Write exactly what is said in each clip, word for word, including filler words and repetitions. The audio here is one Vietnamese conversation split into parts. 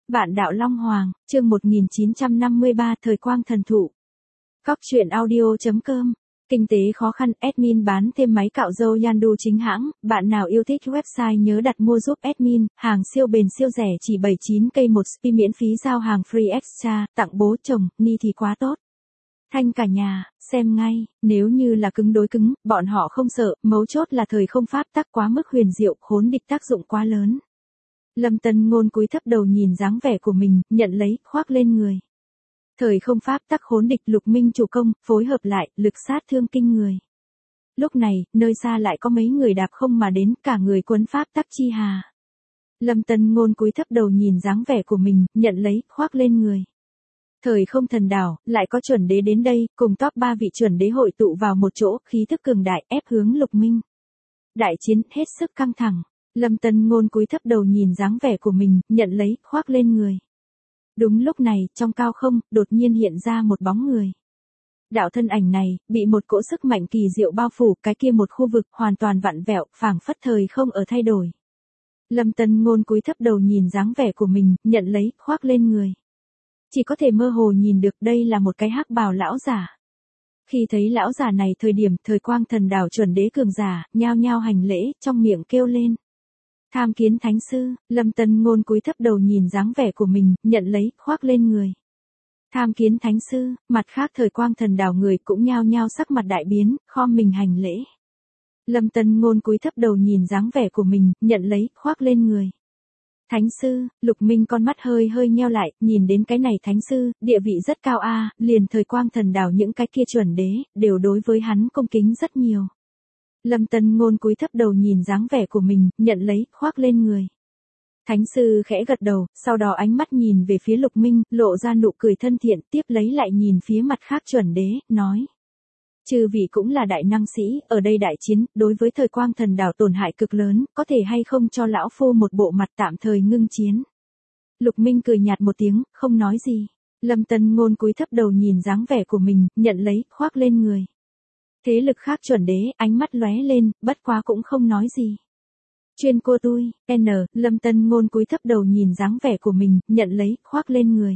Vạn đạo Long Hoàng, chương một nghìn chín trăm năm mươi ba Thời quang thần thụ. Cóc truyện audio chấm com. Kinh tế khó khăn, admin bán thêm máy cạo râu Yandu chính hãng, bạn nào yêu thích website nhớ đặt mua giúp admin, hàng siêu bền siêu rẻ chỉ bảy mươi chín cây một spi miễn phí giao hàng free extra, tặng bố chồng, ni thì quá tốt. Thanh cả nhà, xem ngay, nếu như là cứng đối cứng, bọn họ không sợ, mấu chốt là thời không pháp tắc quá mức huyền diệu, khốn địch tác dụng quá lớn. Lâm Tân Ngôn cúi thấp đầu nhìn dáng vẻ của mình, nhận lấy, khoác lên người. Thời không pháp tắc khốn địch Lục Minh chủ công, phối hợp lại, lực sát thương kinh người. Lúc này, nơi xa lại có mấy người đạp không mà đến, cả người quấn pháp tắc chi hà. Lâm Tân Ngôn cúi thấp đầu nhìn dáng vẻ của mình, nhận lấy, khoác lên người. Thời không thần đảo, lại có chuẩn đế đến đây, cùng top ba vị chuẩn đế hội tụ vào một chỗ, khí thức cường đại, ép hướng Lục Minh. Đại chiến, hết sức căng thẳng. Lâm Tân Ngôn cúi thấp đầu nhìn dáng vẻ của mình, nhận lấy, khoác lên người. Đúng lúc này, trong cao không, đột nhiên hiện ra một bóng người. Đạo thân ảnh này, bị một cỗ sức mạnh kỳ diệu bao phủ, cái kia một khu vực, hoàn toàn vặn vẹo, phảng phất thời không ở thay đổi. Lâm Tân Ngôn cúi thấp đầu nhìn dáng vẻ của mình, nhận lấy, khoác lên người. Chỉ có thể mơ hồ nhìn được đây là một cái hắc bào lão giả. Khi thấy lão giả này thời điểm thời quang thần đảo chuẩn đế cường giả, nhao nhao hành lễ, trong miệng kêu lên. Tham kiến thánh sư, Lâm Tân Ngôn cúi thấp đầu nhìn dáng vẻ của mình, nhận lấy, khoác lên người. Tham kiến thánh sư, mặt khác thời quang thần đảo người cũng nhao nhao sắc mặt đại biến, khom mình hành lễ. Lâm Tân Ngôn cúi thấp đầu nhìn dáng vẻ của mình, nhận lấy, khoác lên người. Thánh sư, Lục Minh con mắt hơi hơi nheo lại, nhìn đến cái này thánh sư, địa vị rất cao a, liền thời quang thần đảo những cái kia chuẩn đế, đều đối với hắn cung kính rất nhiều. Lâm Tân Ngôn cúi thấp đầu nhìn dáng vẻ của mình, nhận lấy, khoác lên người. Thánh sư khẽ gật đầu, sau đó ánh mắt nhìn về phía Lục Minh, lộ ra nụ cười thân thiện, tiếp lấy lại nhìn phía mặt khác chuẩn đế, nói. Chư vị cũng là đại năng sĩ, ở đây đại chiến, đối với thời quang thần đảo tổn hại cực lớn, có thể hay không cho lão phu một bộ mặt tạm thời ngưng chiến. Lục Minh cười nhạt một tiếng, không nói gì. Lâm Tân Ngôn cúi thấp đầu nhìn dáng vẻ của mình, nhận lấy, khoác lên người. Thế lực khác chuẩn đế, ánh mắt lóe lên, bất quá cũng không nói gì. Chuyên cô tui, N, Lâm Tân Ngôn cúi thấp đầu nhìn dáng vẻ của mình, nhận lấy, khoác lên người.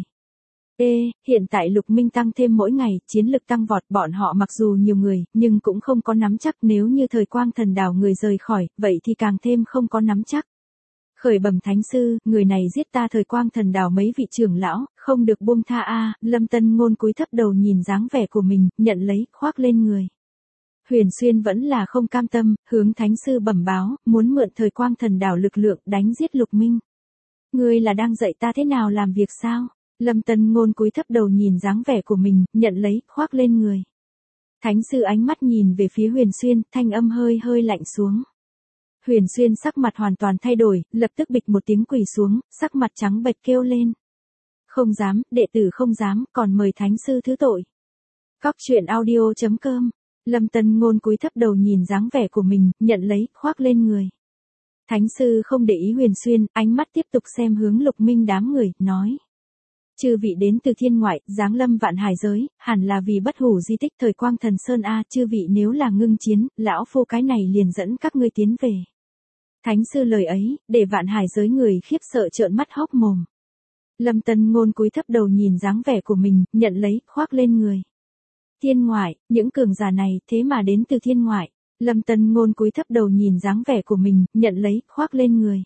Ê, hiện tại Lục Minh tăng thêm mỗi ngày, chiến lực tăng vọt, bọn họ mặc dù nhiều người, nhưng cũng không có nắm chắc, nếu như thời quang thần đảo người rời khỏi, vậy thì càng thêm không có nắm chắc. Khởi bẩm thánh sư, người này giết ta thời quang thần đảo mấy vị trưởng lão, không được buông tha a. Lâm Tân Ngôn cúi thấp đầu nhìn dáng vẻ của mình, nhận lấy, khoác lên người. Huyền Xuyên vẫn là không cam tâm, hướng thánh sư bẩm báo, muốn mượn thời quang thần đảo lực lượng đánh giết Lục Minh. Ngươi là đang dạy ta thế nào làm việc sao? Lâm Tân Ngôn cúi thấp đầu nhìn dáng vẻ của mình, nhận lấy, khoác lên người. Thánh sư ánh mắt nhìn về phía Huyền Xuyên, thanh âm hơi hơi lạnh xuống. Huyền Xuyên sắc mặt hoàn toàn thay đổi, lập tức bịch một tiếng quỳ xuống, sắc mặt trắng bệch kêu lên. Không dám, đệ tử không dám, còn mời thánh sư thứ tội. Cóc truyện audio chấm com. Lâm Tân Ngôn cúi thấp đầu nhìn dáng vẻ của mình, nhận lấy, khoác lên người. Thánh sư không để ý Huyền Xuyên, ánh mắt tiếp tục xem hướng Lục Minh đám người, nói. Chư vị đến từ thiên ngoại, giáng lâm vạn hải giới, hẳn là vì bất hủ di tích thời quang thần sơn a, chư vị nếu là ngưng chiến, lão phu cái này liền dẫn các ngươi tiến về. Thánh sư lời ấy, để vạn hải giới người khiếp sợ trợn mắt hốc mồm. Lâm Tân Ngôn cúi thấp đầu nhìn dáng vẻ của mình, nhận lấy, khoác lên người. Thiên ngoại, những cường giả này thế mà đến từ thiên ngoại. Lâm Tân Ngôn cúi thấp đầu nhìn dáng vẻ của mình, nhận lấy, khoác lên người.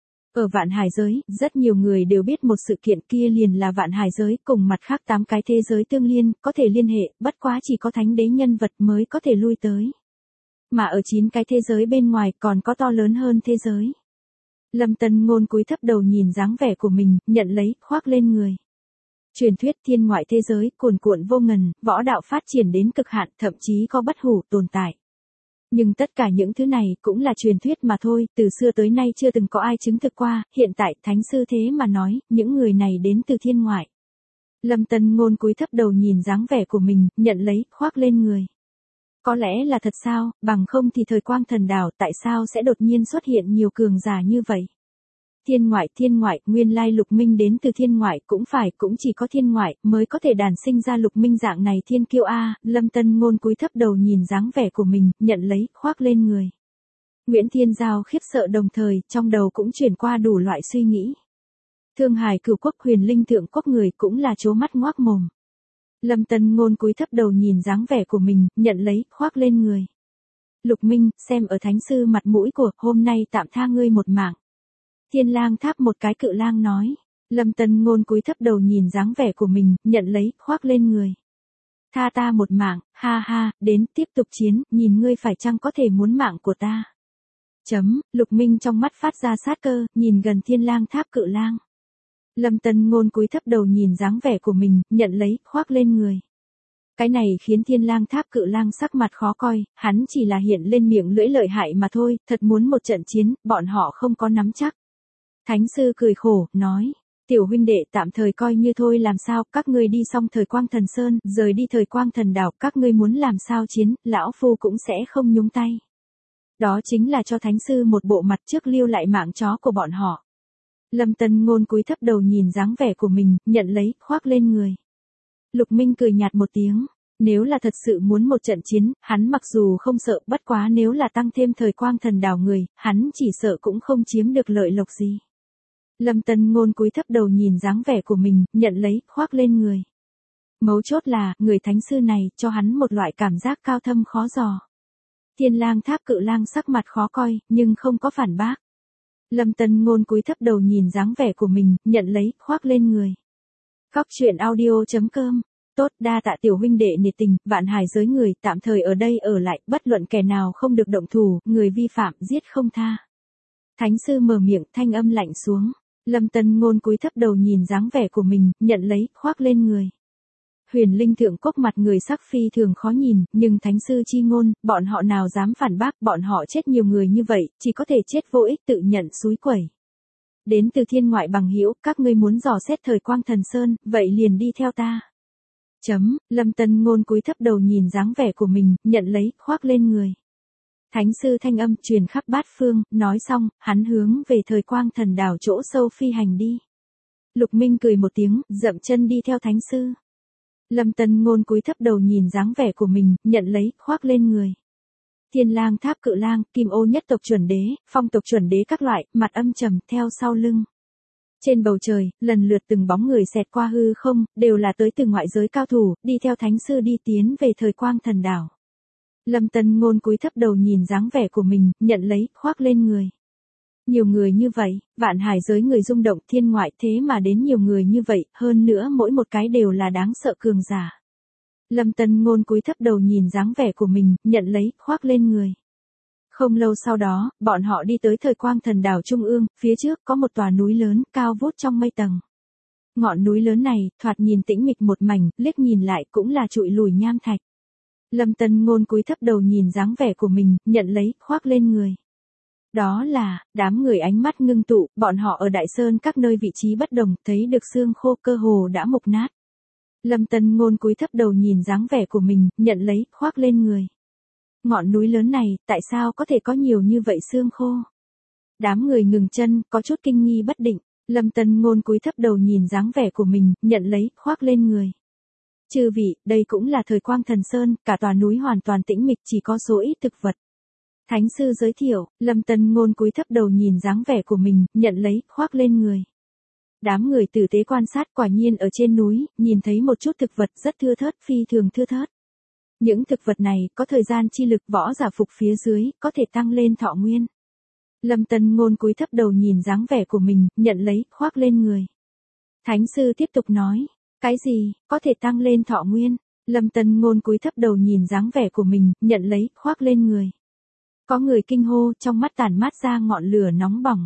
Ở vạn hải giới, rất nhiều người đều biết một sự kiện kia liền là vạn hải giới cùng mặt khác tám cái thế giới tương liên, có thể liên hệ, bất quá chỉ có thánh đế nhân vật mới có thể lui tới. Mà ở chín cái thế giới bên ngoài còn có to lớn hơn thế giới. Lâm Tân Ngôn cúi thấp đầu nhìn dáng vẻ của mình, nhận lấy, khoác lên người. Truyền thuyết thiên ngoại thế giới, cuồn cuộn vô ngần, võ đạo phát triển đến cực hạn, thậm chí có bất hủ tồn tại. Nhưng tất cả những thứ này cũng là truyền thuyết mà thôi, từ xưa tới nay chưa từng có ai chứng thực qua, hiện tại thánh sư thế mà nói, những người này đến từ thiên ngoại. Lâm Tân Ngôn cúi thấp đầu nhìn dáng vẻ của mình, nhận lấy, khoác lên người. Có lẽ là thật sao, bằng không thì thời quang thần đảo tại sao sẽ đột nhiên xuất hiện nhiều cường giả như vậy? Thiên ngoại, thiên ngoại, nguyên lai Lục Minh đến từ thiên ngoại, cũng phải, cũng chỉ có thiên ngoại, mới có thể đàn sinh ra Lục Minh dạng này thiên kiêu a. Lâm Tân Ngôn cúi thấp đầu nhìn dáng vẻ của mình, nhận lấy, khoác lên người. Nguyễn Thiên Giao khiếp sợ đồng thời, trong đầu cũng chuyển qua đủ loại suy nghĩ. Thương Hải Cửu Quốc Huyền Linh Thượng Quốc người cũng là trố mắt ngoác mồm. Lâm Tân Ngôn cúi thấp đầu nhìn dáng vẻ của mình, nhận lấy, khoác lên người. Lục Minh, xem ở thánh sư mặt mũi của, hôm nay tạm tha ngươi một mạng. Thiên Lang Tháp một cái cự lang nói. Lâm Tân Ngôn cúi thấp đầu nhìn dáng vẻ của mình, nhận lấy, khoác lên người. Tha ta một mạng, ha ha, đến, tiếp tục chiến, nhìn ngươi phải chăng có thể muốn mạng của ta. Chấm, Lục Minh trong mắt phát ra sát cơ, nhìn gần Thiên Lang Tháp cự lang. Lâm Tân Ngôn cúi thấp đầu nhìn dáng vẻ của mình, nhận lấy, khoác lên người. Cái này khiến Thiên Lang Tháp cự lang sắc mặt khó coi, hắn chỉ là hiện lên miệng lưỡi lợi hại mà thôi, thật muốn một trận chiến, bọn họ không có nắm chắc. Thánh sư cười khổ, nói, tiểu huynh đệ tạm thời coi như thôi làm sao, các ngươi đi xong thời quang thần sơn, rời đi thời quang thần đảo, các ngươi muốn làm sao chiến, lão phu cũng sẽ không nhúng tay. Đó chính là cho thánh sư một bộ mặt trước lưu lại mạng chó của bọn họ. Lâm Tân Ngôn cúi thấp đầu nhìn dáng vẻ của mình, nhận lấy, khoác lên người. Lục Minh cười nhạt một tiếng, nếu là thật sự muốn một trận chiến, hắn mặc dù không sợ, bất quá nếu là tăng thêm thời quang thần đảo người, hắn chỉ sợ cũng không chiếm được lợi lộc gì. Lâm Tân Ngôn cúi thấp đầu nhìn dáng vẻ của mình, nhận lấy, khoác lên người. Mấu chốt là, người thánh sư này, cho hắn một loại cảm giác cao thâm khó dò. Thiên Lang Tháp cự lang sắc mặt khó coi, nhưng không có phản bác. Lâm Tân Ngôn cúi thấp đầu nhìn dáng vẻ của mình, nhận lấy, khoác lên người. Góc truyện audio chấm com. Tốt, đa tạ tiểu huynh đệ nhiệt tình, vạn hải giới người, tạm thời ở đây ở lại, bất luận kẻ nào không được động thủ, người vi phạm, giết không tha. Thánh sư mở miệng, thanh âm lạnh xuống. Lâm Tân Ngôn cúi thấp đầu nhìn dáng vẻ của mình, nhận lấy, khoác lên người. Huyền Linh Thượng Quốc mặt người sắc phi thường khó nhìn, nhưng thánh sư chi ngôn, bọn họ nào dám phản bác, bọn họ chết nhiều người như vậy, chỉ có thể chết vô ích tự nhận xúi quẩy. Đến từ thiên ngoại bằng hữu, các ngươi muốn dò xét thời quang thần sơn, vậy liền đi theo ta. Chấm, Lâm Tân Ngôn cúi thấp đầu nhìn dáng vẻ của mình, nhận lấy, khoác lên người. Thánh sư thanh âm truyền khắp bát phương, nói xong, hắn hướng về thời quang thần đảo chỗ sâu phi hành đi. Lục Minh cười một tiếng, dậm chân đi theo thánh sư. Lâm Tân Ngôn cúi thấp đầu nhìn dáng vẻ của mình, nhận lấy, khoác lên người. Thiên Lang Tháp cự lang, Kim Ô nhất tộc chuẩn đế, Phong tộc chuẩn đế các loại, mặt âm trầm, theo sau lưng. Trên bầu trời, lần lượt từng bóng người xẹt qua hư không, đều là tới từ ngoại giới cao thủ, đi theo thánh sư đi tiến về thời quang thần đảo. Lâm Tân Ngôn cúi thấp đầu nhìn dáng vẻ của mình, nhận lấy, khoác lên người. Nhiều người như vậy, vạn hải giới người rung động thiên ngoại thế mà đến nhiều người như vậy, hơn nữa mỗi một cái đều là đáng sợ cường giả. Lâm Tân Ngôn cúi thấp đầu nhìn dáng vẻ của mình, nhận lấy, khoác lên người. Không lâu sau đó, bọn họ đi tới thời quang thần đảo trung ương, phía trước có một tòa núi lớn, cao vút trong mây tầng. Ngọn núi lớn này, thoạt nhìn tĩnh mịch một mảnh, liếc nhìn lại cũng là trụi lùi nham thạch. Lâm Tân Ngôn cúi thấp đầu nhìn dáng vẻ của mình, nhận lấy, khoác lên người. Đó là, đám người ánh mắt ngưng tụ, bọn họ ở Đại Sơn các nơi vị trí bất đồng, thấy được xương khô cơ hồ đã mục nát. Lâm Tân Ngôn cúi thấp đầu nhìn dáng vẻ của mình, nhận lấy, khoác lên người. Ngọn núi lớn này, tại sao có thể có nhiều như vậy xương khô? Đám người ngừng chân, có chút kinh nghi bất định. Lâm Tân Ngôn cúi thấp đầu nhìn dáng vẻ của mình, nhận lấy, khoác lên người. Chư vị, đây cũng là thời quang thần sơn, cả tòa núi hoàn toàn tĩnh mịch, chỉ có số ít thực vật. Thánh sư giới thiệu, Lâm Tân Ngôn cúi thấp đầu nhìn dáng vẻ của mình, nhận lấy, khoác lên người. Đám người tử tế quan sát, quả nhiên ở trên núi, nhìn thấy một chút thực vật rất thưa thớt, phi thường thưa thớt. Những thực vật này, có thời gian chi lực võ giả phục phía dưới, có thể tăng lên thọ nguyên. Lâm Tân Ngôn cúi thấp đầu nhìn dáng vẻ của mình, nhận lấy, khoác lên người. Thánh sư tiếp tục nói, cái gì, có thể tăng lên thọ nguyên? Lâm Tân Ngôn cúi thấp đầu nhìn dáng vẻ của mình, nhận lấy, khoác lên người. Có người kinh hô, trong mắt tản mát ra ngọn lửa nóng bỏng.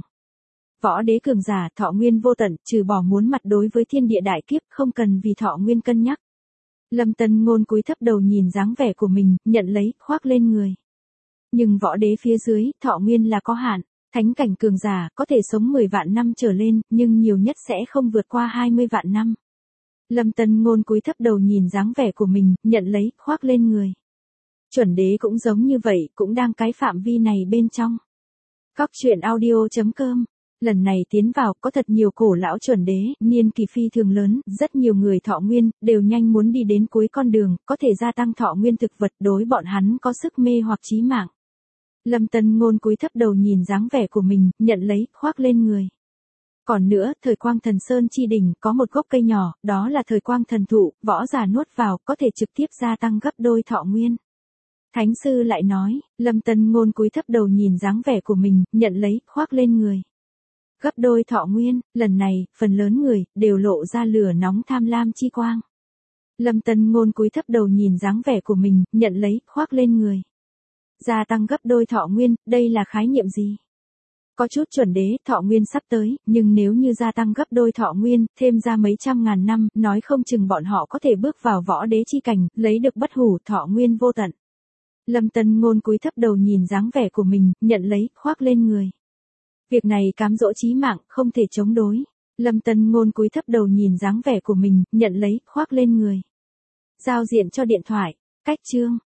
Võ đế cường giả, thọ nguyên vô tận, trừ bỏ muốn mặt đối với thiên địa đại kiếp, không cần vì thọ nguyên cân nhắc. Lâm Tân Ngôn cúi thấp đầu nhìn dáng vẻ của mình, nhận lấy, khoác lên người. Nhưng võ đế phía dưới, thọ nguyên là có hạn, thánh cảnh cường giả, có thể sống mười vạn năm trở lên, nhưng nhiều nhất sẽ không vượt qua hai mươi vạn năm. Lâm Tân Ngôn cúi thấp đầu nhìn dáng vẻ của mình, nhận lấy, khoác lên người. Chuẩn đế cũng giống như vậy, cũng đang cái phạm vi này bên trong. Góc truyện audio chấm com. Lần này tiến vào, có thật nhiều cổ lão chuẩn đế, niên kỳ phi thường lớn, rất nhiều người thọ nguyên, đều nhanh muốn đi đến cuối con đường, có thể gia tăng thọ nguyên thực vật đối bọn hắn có sức mê hoặc chí mạng. Lâm Tân Ngôn cúi thấp đầu nhìn dáng vẻ của mình, nhận lấy, khoác lên người. Còn nữa, thời quang thần sơn chi đỉnh có một gốc cây nhỏ, đó là thời quang thần thụ, võ giả nuốt vào, có thể trực tiếp gia tăng gấp đôi thọ nguyên. Thánh sư lại nói, Lâm Tân Ngôn cúi thấp đầu nhìn dáng vẻ của mình, nhận lấy, khoác lên người. Gấp đôi thọ nguyên, lần này, phần lớn người, đều lộ ra lửa nóng tham lam chi quang. Lâm Tân Ngôn cúi thấp đầu nhìn dáng vẻ của mình, nhận lấy, khoác lên người. Gia tăng gấp đôi thọ nguyên, đây là khái niệm gì? Có chút chuẩn đế, thọ nguyên sắp tới, nhưng nếu như gia tăng gấp đôi thọ nguyên, thêm ra mấy trăm ngàn năm, nói không chừng bọn họ có thể bước vào võ đế chi cảnh, lấy được bất hủ thọ nguyên vô tận. Lâm Tân Ngôn cúi thấp đầu nhìn dáng vẻ của mình, nhận lấy, khoác lên người. Việc này cám dỗ chí mạng, không thể chống đối. Lâm Tân Ngôn cúi thấp đầu nhìn dáng vẻ của mình, nhận lấy, khoác lên người. Giao diện cho điện thoại. Cách chương.